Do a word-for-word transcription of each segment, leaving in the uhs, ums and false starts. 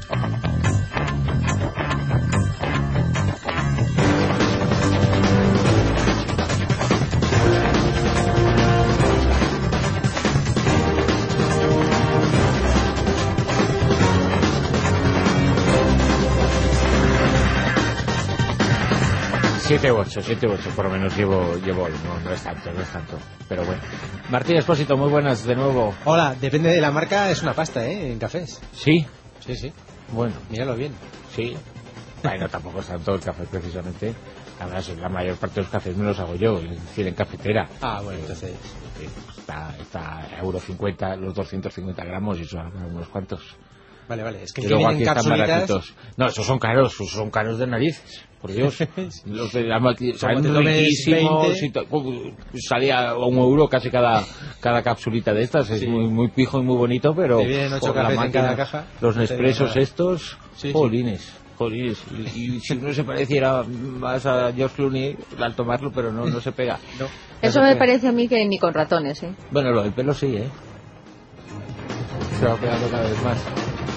Siete u ocho, siete u ocho, por lo menos llevo, llevo no, no es tanto, no es tanto, pero bueno. Martín Expósito, muy buenas de nuevo. Hola, depende de la marca, es una pasta, ¿eh? En cafés. ¿Sí? Sí, sí. Bueno. Míralo bien. Sí. Bueno, tampoco es tanto el café, precisamente. Además, la mayor parte de los cafés me los hago yo, es decir, en cafetera. Ah, bueno, entonces... Eh, está, está euro cincuenta, los doscientos cincuenta gramos, y eso habrá unos cuantos. Vale, vale, es que, y que luego vienen aquí están capsulitas... baratitos. No, esos son caros, esos son caros de narices, por Dios. Los de la maqui... saben te tomes riquísimos, veinte... y to... salía a un euro casi cada, cada capsulita de estas, es sí. muy, muy pijo y muy bonito, pero... Te vienen ocho cafés en cada caja. Los Nespressos estos, sí, jolines. Sí. Jolines. Y, y si uno se pareciera más a George Clooney al tomarlo, pero no, no se pega. No, Eso no me pega. parece a mí que ni con ratones, ¿eh? Bueno, lo del pelo sí, ¿eh? Se va pegando cada vez más.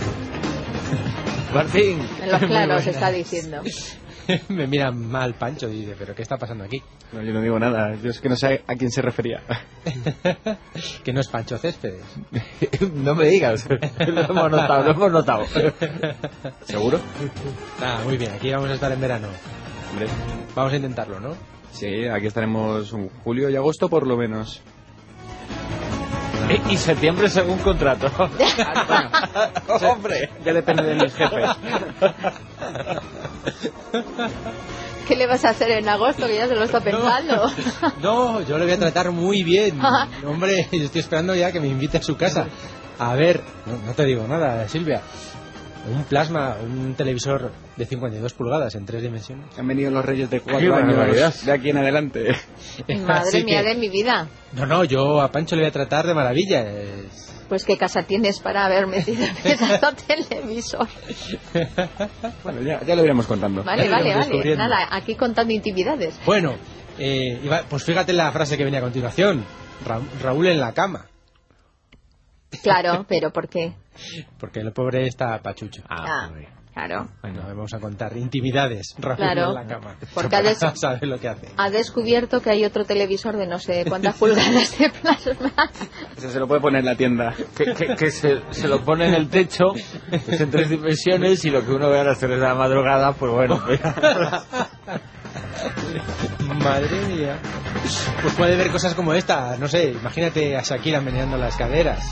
Martín. En los claros se está diciendo. Me mira mal Pancho y dice, ¿pero qué está pasando aquí? No, yo no digo nada, yo es que no sé a quién se refería. Que no es Pancho Céspedes. No me digas, lo hemos notado, lo hemos notado. ¿Seguro? Ah, muy bien, aquí vamos a estar en verano. Hombre. Vamos a intentarlo, ¿no? Sí, aquí estaremos en julio y agosto por lo menos. Y septiembre según contrato. ¡Hombre! Ya depende de mis jefes. ¿Qué le vas a hacer en agosto, que ya se lo está pensando? No, no, yo le voy a tratar muy bien. Hombre, yo estoy esperando ya que me invite a su casa. A ver, no, no te digo nada, Silvia. Un plasma, un televisor de cincuenta y dos pulgadas en tres dimensiones. Han venido los reyes de cuatro años de aquí en adelante. Madre mía de mi vida. No, no, yo a Pancho le voy a tratar de maravilla. Es... Pues qué casa tienes para haber metido en ese televisor. Bueno, ya, ya lo iremos contando. Vale, vale, vale. Nada, aquí contando intimidades. Bueno, eh, iba, pues fíjate la frase que venía a continuación. Ra Raúl en la cama. Claro, pero ¿por qué? Porque el pobre está pachucho. Ah, ah claro. Bueno, vamos a contar intimidades. Raúl claro, en la cama. Porque ha, des sabe lo que hace. Ha descubierto que hay otro televisor de no sé cuántas pulgadas de plasma. Eso se lo puede poner en la tienda. Que, que, que se, se lo pone en el techo, es en tres dimensiones, y lo que uno ve a las tres de la madrugada, pues bueno. Madre mía. Pues puede ver cosas como esta. No sé, imagínate a Shakira meneando las caderas.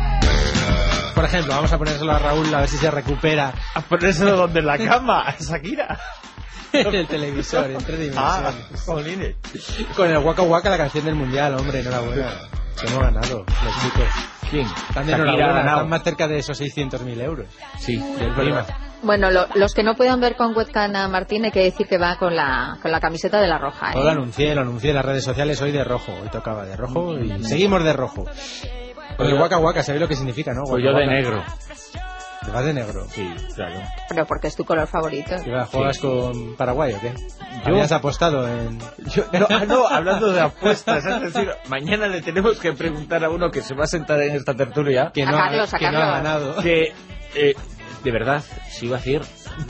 Por ejemplo, vamos a ponérselo a Raúl a ver si se recupera. ¿A ponérselo donde? ¿En la cama? ¿A Shakira? En el televisor, en tres dimensiones. Ah, jolines. Con el Waka Waka, la canción del mundial, hombre, enhorabuena. Que hemos ganado, los chicos. ¿Quién? Están de enhorabuena, están más cerca de esos seiscientos mil euros. Sí, del prima. Bueno, lo, los que no puedan ver con webcam a Martín, hay que decir que va con la, con la camiseta de la roja, ¿eh? Lo anuncié, lo anuncié en las redes sociales hoy de rojo. Hoy tocaba de rojo y seguimos de rojo. Con el Waka Waka, ¿sabéis lo que significa, no? Pues yo de negro. ¿Te vas de negro? Sí, claro. Pero porque es tu color favorito. ¿Y juegas sí. con Paraguay o qué? ¿Yo? ¿Habías apostado en...? Yo, no, ah, no, hablando de apuestas, es decir, mañana le tenemos que preguntar a uno que se va a sentar en esta tertulia... Que no, a Carlos, ha, a que Carlos. no ha ganado. Que, eh, de verdad, si iba a decir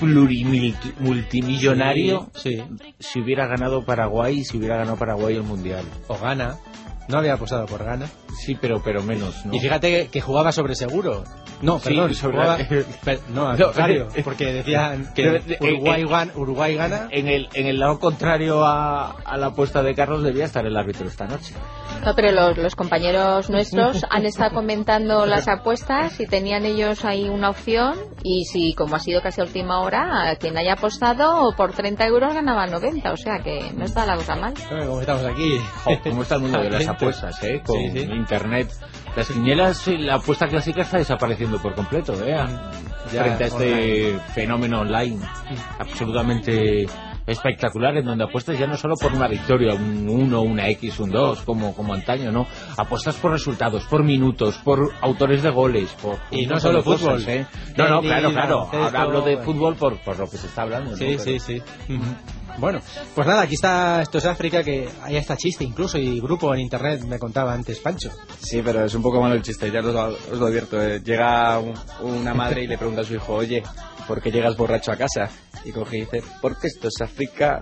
plurimultimillonario sí, sí. si hubiera ganado Paraguay, si hubiera ganado Paraguay el Mundial. O gana. No había apostado por Ghana. Sí, pero pero menos, ¿no? Y fíjate que, que jugaba sobre seguro. No, sí, perdón, sobre jugaba... la... per... No, al contrario, porque decían que Uruguay, en, gana, Uruguay gana. En el, en el lado contrario a, a la apuesta de Carlos debía estar el árbitro esta noche. No, pero los, los compañeros nuestros han estado comentando las apuestas y tenían ellos ahí una opción, y si, como ha sido casi a última hora, quien haya apostado por treinta euros ganaba noventa, o sea que no está la cosa mal. Como estamos aquí. Oh, ¿cómo está el mundo de las apuestas, eh? Con sí, sí. internet. Las quinielas, la apuesta clásica está desapareciendo por completo, ¿eh? Ya, frente a este online. fenómeno online absolutamente espectacular, en donde apuestas ya no solo por una victoria, un uno, una X, un dos, como, como antaño, ¿no? Apuestas por resultados, por minutos, por autores de goles, por... Y no solo fútbol, cosas, ¿eh? No, no, claro, claro. Ahora hablo de fútbol por, por lo que se está hablando. Sí, ¿no? sí, sí. Uh-huh. Bueno, pues nada, aquí está Esto es África, que hay hasta chiste incluso y grupo en internet, me contaba antes Pancho. Sí, pero es un poco malo el chiste, ya os lo, os lo advierto. Eh. Llega un, una madre y le pregunta a su hijo, oye, ¿por qué llegas borracho a casa? Y coge y dice, porque esto es África.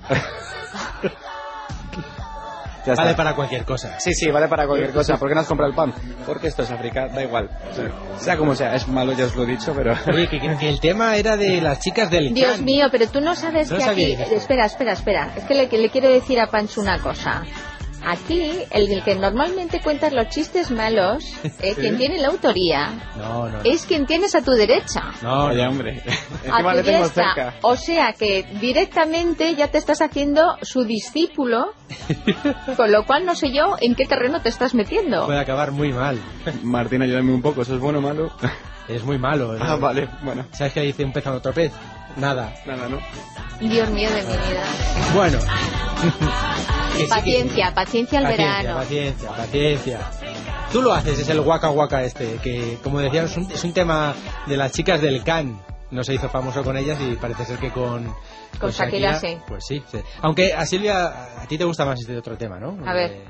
Ya vale para cualquier cosa. Sí, sí, vale para cualquier cosa. ¿Por qué no has comprado el pan? Porque esto es África, da igual. O sea, sea como sea, es malo, ya os lo he dicho, pero... Oye, que, que el tema era de las chicas del Dios can. mío, pero tú no sabes no que aquí... Espera, espera, espera. Es que le, que le quiero decir a Pancho una cosa. Aquí, el, el que normalmente cuenta los chistes malos, eh, quien tiene la autoría, no, no, no. es quien tienes a tu derecha. No, ya, hombre. A tu derecha. O sea que directamente ya te estás haciendo su discípulo, con lo cual no sé yo en qué terreno te estás metiendo. Puede acabar muy mal. Martín, ayúdame un poco, ¿eso es bueno o malo? Es muy malo. ¿eh? Ah, vale, bueno. ¿Sabes qué dice un pez a otro pez? Nada. Nada, ¿no? Dios mío de mi vida. Bueno. Paciencia, que... paciencia al paciencia, verano. Paciencia, paciencia. Tú lo haces, es el waka waka este, que como decíamos es un, es un tema de las chicas del can. No se hizo famoso con ellas y parece ser que con... Con, con Shakira, Shakira sí. Pues sí, sí. Aunque a Silvia, a ti te gusta más este otro tema, ¿no? A ver.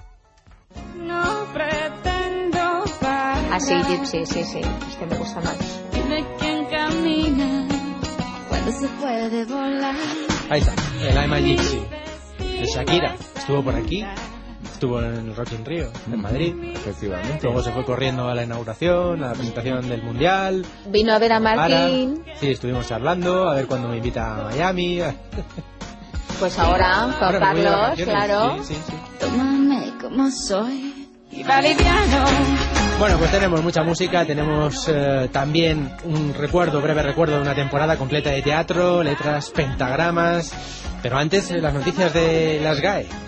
No pretendo parar. Ah, sí, sí, sí, sí. Este me gusta más. Dime quién camina cuando se puede volar. Ahí está, el I'm a Gypsy. De Shakira, estuvo por aquí, estuvo en el Rock in Rio, en Madrid, efectivamente. Luego se fue corriendo a la inauguración, a la presentación del Mundial. Vino a ver a Martín. Para, sí, estuvimos charlando, a ver cuándo me invita a Miami. Pues ahora, con ahora Carlos, claro. Sí, sí, sí. Tómame como soy y boliviano. Bueno, pues tenemos mucha música, tenemos eh, también un recuerdo, breve recuerdo de una temporada completa de teatro, letras, pentagramas. Pero antes, las noticias de las G A E.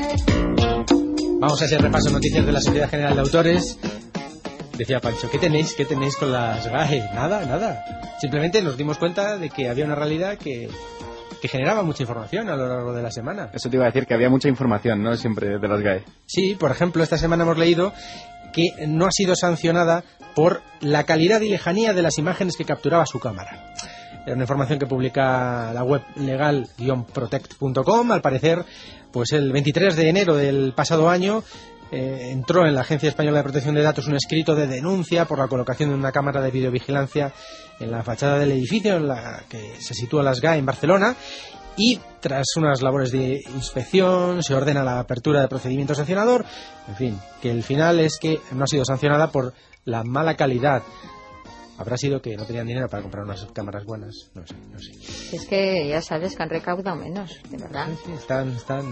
Vamos a hacer repaso noticias de la Sociedad General de Autores. Decía Pancho, ¿qué tenéis? ¿Qué tenéis con las G A E? Nada, nada. Simplemente nos dimos cuenta de que había una realidad que, que generaba mucha información a lo largo de la semana. Eso te iba a decir, que había mucha información, ¿no? Siempre de las G A E. Sí, por ejemplo, esta semana hemos leído que no ha sido sancionada por la calidad y lejanía de las imágenes que capturaba su cámara. Era una información que publica la web legal guion protect punto com. Al parecer, pues el veintitrés de enero del pasado año eh, entró en la Agencia Española de Protección de Datos un escrito de denuncia por la colocación de una cámara de videovigilancia en la fachada del edificio en la que se sitúa las G A E en Barcelona. Y tras unas labores de inspección se ordena la apertura de procedimiento sancionador. En fin, que el final es que no ha sido sancionada por la mala calidad. Habrá sido que no tenían dinero para comprar unas cámaras buenas. No sé, no sé. Es que ya sabes que han recaudado menos, de verdad. Sí, sí, están, están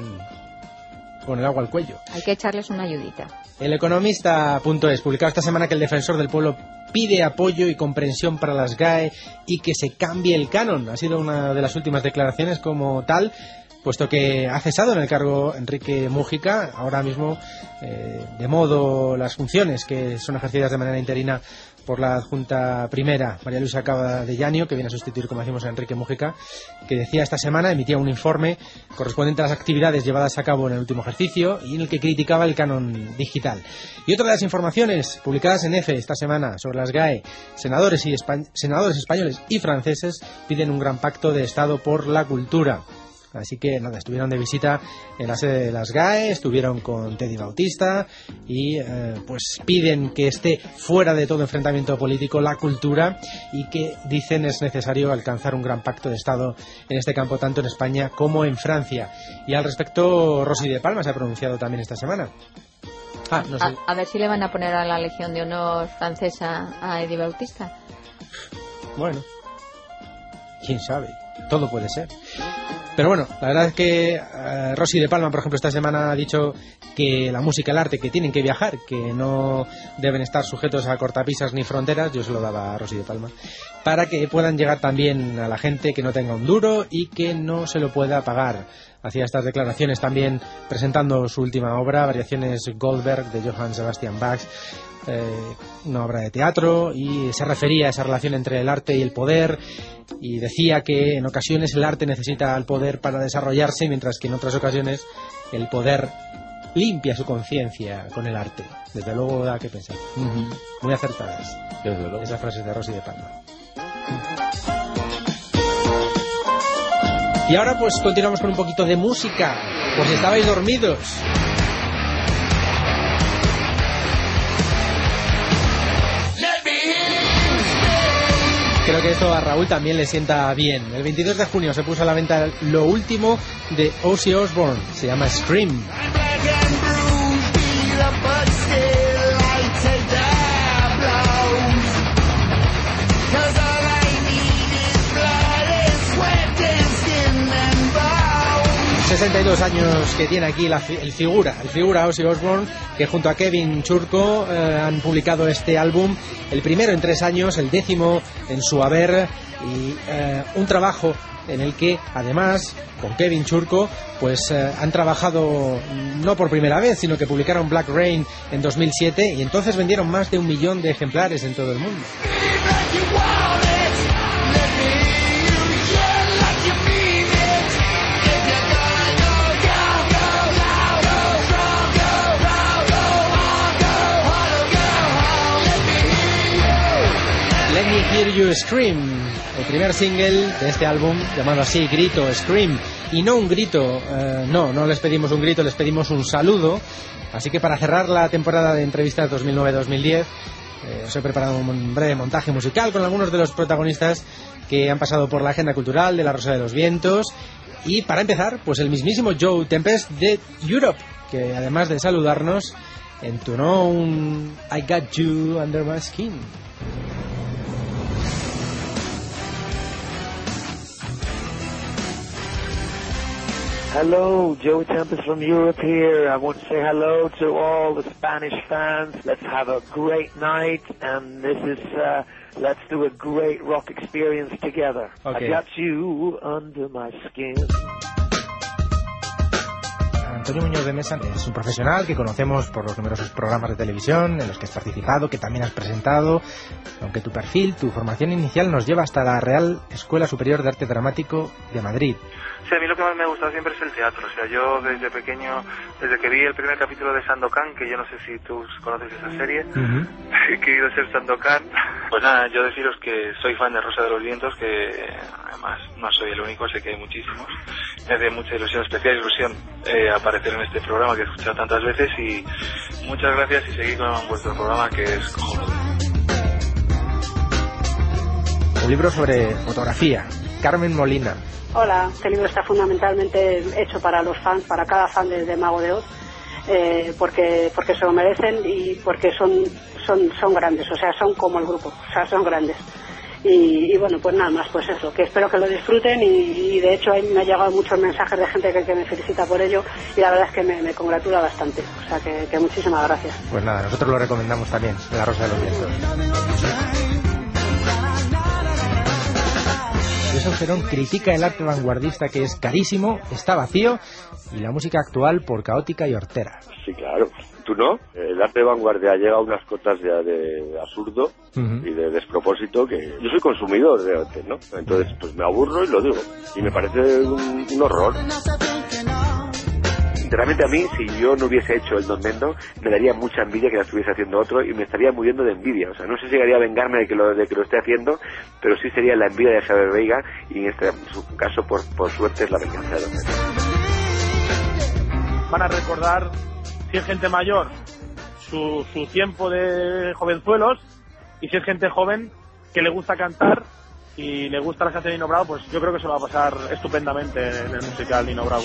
con el agua al cuello. Hay que echarles una ayudita. El Economista punto es publicado esta semana que el Defensor del Pueblo pide apoyo y comprensión para las G A E y que se cambie el canon. Ha sido una de las últimas declaraciones como tal, puesto que ha cesado en el cargo Enrique Mújica, ahora mismo eh, de modo las funciones que son ejercidas de manera interina por la adjunta primera, María Luisa Cava de Llanio, que viene a sustituir, como decimos, a Enrique Mújica, que decía esta semana, emitía un informe correspondiente a las actividades llevadas a cabo en el último ejercicio y en el que criticaba el canon digital. Y otra de las informaciones publicadas en EFE esta semana sobre las G A E, senadores, y espa- senadores españoles y franceses piden un gran pacto de Estado por la cultura. Así que nada, estuvieron de visita en la sede de las G A E, estuvieron con Teddy Bautista y eh, pues piden que esté fuera de todo enfrentamiento político la cultura y que dicen es necesario alcanzar un gran pacto de Estado en este campo tanto en España como en Francia. Y al respecto, Rosy de Palma se ha pronunciado también esta semana. Ah, no sé. a, a ver si le van a poner a la Legión de Honor francesa a Eddie Bautista. Bueno, quién sabe, todo puede ser. Pero bueno, la verdad es que eh, Rosy de Palma, por ejemplo, esta semana ha dicho que la música y el arte que tienen que viajar, que no deben estar sujetos a cortapisas ni fronteras, yo se lo daba a Rosy de Palma, para que puedan llegar también a la gente que no tenga un duro y que no se lo pueda pagar. Hacía estas declaraciones también presentando su última obra, Variaciones Goldberg de Johann Sebastian Bach, eh, una obra de teatro, y se refería a esa relación entre el arte y el poder y decía que en ocasiones el arte necesita al poder para desarrollarse, mientras que en otras ocasiones el poder limpia su conciencia con el arte. Desde luego da que pensar. Uh-huh. Muy acertadas. Desde luego. Esas frases de Rosy de Palma. Y ahora pues continuamos con un poquito de música, por si estabais dormidos. Creo que esto a Raúl también le sienta bien. El veintidós de junio se puso a la venta lo último de Ozzy Osbourne. Se llama Scream. sesenta y dos años que tiene aquí la, el figura, el figura Ozzy Osbourne, que junto a Kevin Churko eh, han publicado este álbum, el primero en tres años, el décimo en su haber, y eh, un trabajo en el que además con Kevin Churko pues eh, han trabajado no por primera vez, sino que publicaron Black Rain en dos mil siete y entonces vendieron más de un millón de ejemplares en todo el mundo. Let Me Hear You Scream, el primer single de este álbum, llamado así, Grito, Scream. Y no un grito, eh, no, no les pedimos un grito, les pedimos un saludo. Así que para cerrar la temporada de entrevistas dos mil nueve dos mil diez, eh, os he preparado un breve montaje musical con algunos de los protagonistas que han pasado por la agenda cultural de La Rosa de los Vientos. Y para empezar, pues el mismísimo Joe Tempest de Europe, que además de saludarnos, entonó un I Got You Under My Skin. Hello, Joe Tempest from Europe here. I want to say hello to all the Spanish fans. Let's have a great night, and this is, uh, let's do a great rock experience together. Okay. I got you under my skin. Antonio Muñoz de Mesa es un profesional que conocemos por los numerosos programas de televisión en los que has participado, que también has presentado, aunque tu perfil, tu formación inicial nos lleva hasta la Real Escuela Superior de Arte Dramático de Madrid. Sí, a mí lo que más me ha gustado siempre es el teatro. O sea, yo desde pequeño, desde que vi el primer capítulo de Sandokan, que yo no sé si tú conoces esa serie, uh-huh. he querido ser Sandokan. Pues nada, yo deciros que soy fan de Rosa de los Vientos, que además no soy el único, sé que hay muchísimos. Me hace mucha ilusión, especial ilusión, eh, aparecer en este programa que he escuchado tantas veces, y muchas gracias y seguid con vuestro programa, que es cojonudo. Un libro sobre fotografía, Carmen Molina. Hola, este libro está fundamentalmente hecho para los fans, para cada fan de, de Mago de Oz, eh, porque porque se lo merecen y porque son son son grandes, o sea, son como el grupo, o sea, son grandes. Y, y bueno, pues nada más, pues eso, que espero que lo disfruten, y, y de hecho me han llegado muchos mensajes de gente que, que me felicita por ello, y la verdad es que me, me congratula bastante, o sea, que, que muchísimas gracias. Pues nada, nosotros lo recomendamos también, La Rosa de los Vientos. Josep Cerón critica el arte vanguardista, que es carísimo, está vacío, y la música actual por caótica y hortera. Sí, claro. ¿Tú no? El arte de vanguardia llega a unas cotas ya de absurdo uh-huh. y de despropósito, que yo soy consumidor de arte, ¿no? Entonces, pues me aburro y lo digo. Y me parece un, un horror. Sinceramente, a mí, si yo no hubiese hecho el Don Mendo, me daría mucha envidia que la estuviese haciendo otro, y me estaría muriendo de envidia. O sea, no sé si llegaría a vengarme de que lo, de que lo esté haciendo, pero sí sería la envidia de Javier Veiga, y en este su caso, por, por suerte, es la venganza de Don Mendo. Van a recordar, si es gente mayor, su, su tiempo de jovenzuelos, y si es gente joven que le gusta cantar y le gusta la canción de Nino Bravo, pues yo creo que se va a pasar estupendamente en el musical Nino Bravo.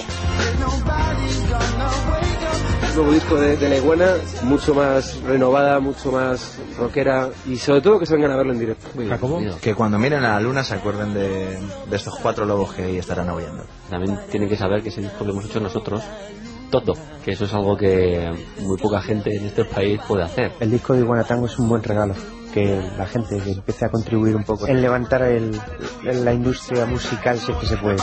Nuevo disco de, de La Iguana, mucho más renovada, mucho más rockera, y sobre todo que se vengan a verlo en directo. ¿Cómo? Que cuando miren a la luna se acuerden de, de estos cuatro lobos que ahí estarán aullando. También tienen que saber que ese disco lo hemos hecho nosotros, todo, que eso es algo que muy poca gente en este país puede hacer. El disco de Iguana Tango es un buen regalo, que la gente que empiece a contribuir un poco en levantar el, la industria musical, si es que se puede.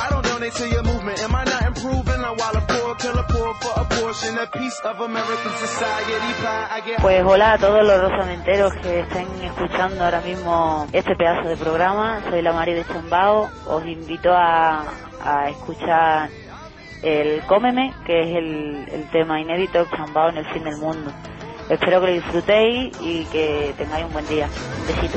Pues hola a todos los rosamenteros que estén escuchando ahora mismo este pedazo de programa. Soy la Mari de Chambao. Os invito a, a escuchar el Cómeme, que es el, el tema inédito Chambao en el fin del mundo. Espero que lo disfrutéis y que tengáis un buen día. Un besito.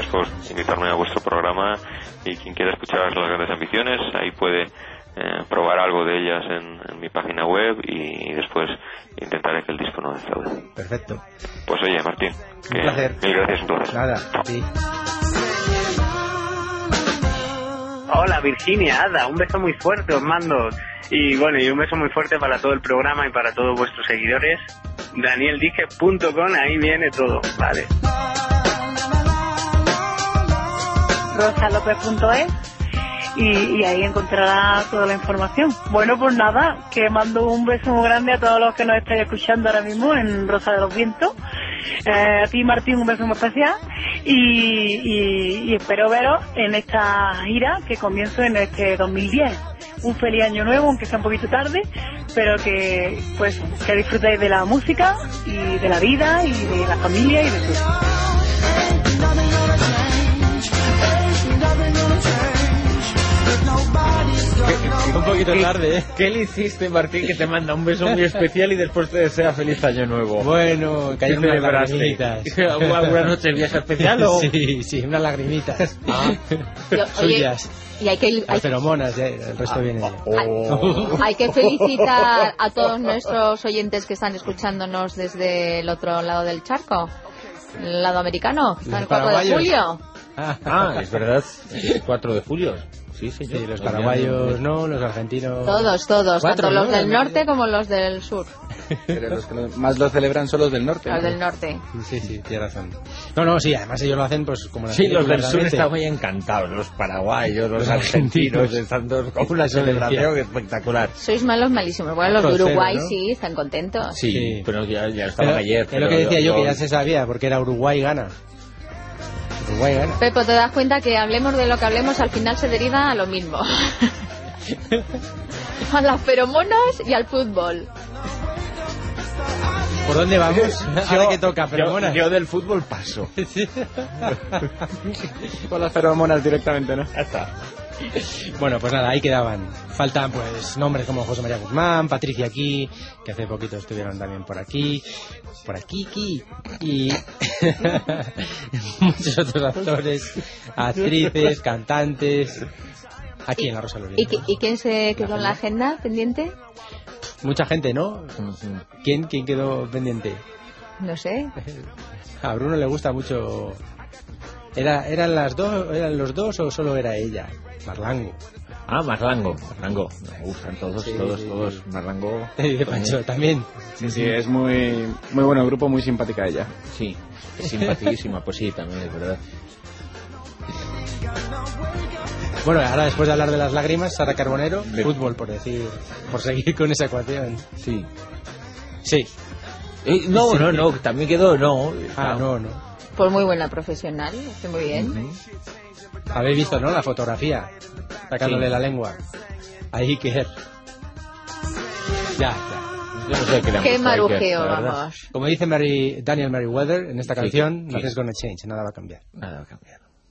por invitarme a vuestro programa, y quien quiera escuchar Las Grandes Ambiciones, ahí puede eh, probar algo de ellas en, en mi página web, y, y después intentaré que el disco no defraude. Perfecto. Pues oye, Martín, un placer. Mil gracias entonces. Nada, a ti. Hola Virginia, Ada, un beso muy fuerte os mando. Y bueno, y un beso muy fuerte para todo el programa y para todos vuestros seguidores. daniel dije punto com, ahí viene todo, vale. rosalopez punto es y, y ahí encontrará toda la información. Bueno, pues nada, que mando un beso muy grande a todos los que nos estáis escuchando ahora mismo en Rosa de los Vientos. Eh, a ti, Martín, un beso muy especial, y, y, y espero veros en esta gira que comienzo en este dos mil diez. Un feliz año nuevo, aunque sea un poquito tarde, pero que pues que disfrutéis de la música y de la vida y de la familia y de todo. Un poquito tarde, ¿eh? ¿Qué le hiciste, Martín, que te manda un beso muy especial y después te desea feliz año nuevo? Bueno, cayeron unas lagrimitas. ¿Alguna noche viaje especial o...? Sí, sí, unas lagrimitas. Ah. Yo, suyas. Oye, y hay que... Las feromonas, ¿eh? El resto ah, viene ya. Oh. Hay que felicitar a todos nuestros oyentes que están escuchándonos desde el otro lado del charco, el lado americano, el cuatro de julio. Ah, es verdad, el cuatro de julio. Sí, sí, sí, los paraguayos no, los argentinos... Todos, todos, Cuatro, tanto los ¿no? del norte como los del sur. Pero los que más lo celebran son los del norte. Los ¿no? del norte. Sí, sí, tienes razón. No, no, sí, además ellos lo hacen pues como... Sí, los del sur están muy encantados, los paraguayos, los, los argentinos, están todos con una celebración espectacular. Sois malos, malísimos. Bueno, los de Uruguay ¿no? sí, están contentos. Sí, sí. pero ya, ya estaban pero, ayer. Es pero lo que decía yo, yo, que ya se sabía, porque era Uruguay gana. Uruguay gana. Pepo, te das cuenta que hablemos de lo que hablemos, al final se deriva a lo mismo. A las feromonas y al fútbol. ¿Por dónde vamos? Yo, que toca feromonas. Yo, yo del fútbol paso. Con las feromonas directamente, ¿no? Ya está. Bueno, pues nada, ahí quedaban. Faltan pues nombres como José María Guzmán, Patricia aquí, que hace poquito estuvieron también por aquí, por aquí, aquí, y muchos otros actores, actrices, cantantes, aquí en la Rosa de los Vientos. ¿Y, ¿Y quién se quedó en la agenda pendiente? Mucha gente, ¿no? ¿Quién, quién quedó pendiente? No sé. A Bruno le gusta mucho. Era, ¿Eran las dos, eran los dos o solo era ella? Marlango. Ah, Marlango, Marlango. Me gustan todos, sí, todos, sí, todos. Marlango. Y de Pancho también. Sí, sí, es muy, muy bueno el grupo, muy simpática ella. Sí, es simpaticísima, pues sí, también es verdad. Bueno, ahora después de hablar de las lágrimas, Sara Carbonero, de... fútbol, por decir, por seguir con esa ecuación. Sí. Sí. Eh, no, sí. no, no, también quedó, no. Ah, no, no. Pues muy buena profesional, estoy muy bien. Uh-huh. Habéis visto, ¿no? La fotografía, sacándole sí. la lengua. Ahí que... Ya, ya. Yo no sé qué, qué marujeo, vamos. Como dice Mary, Daniel Merriweather en esta canción, sí, nothing's gonna change, nada va a cambiar. Nada va a cambiar.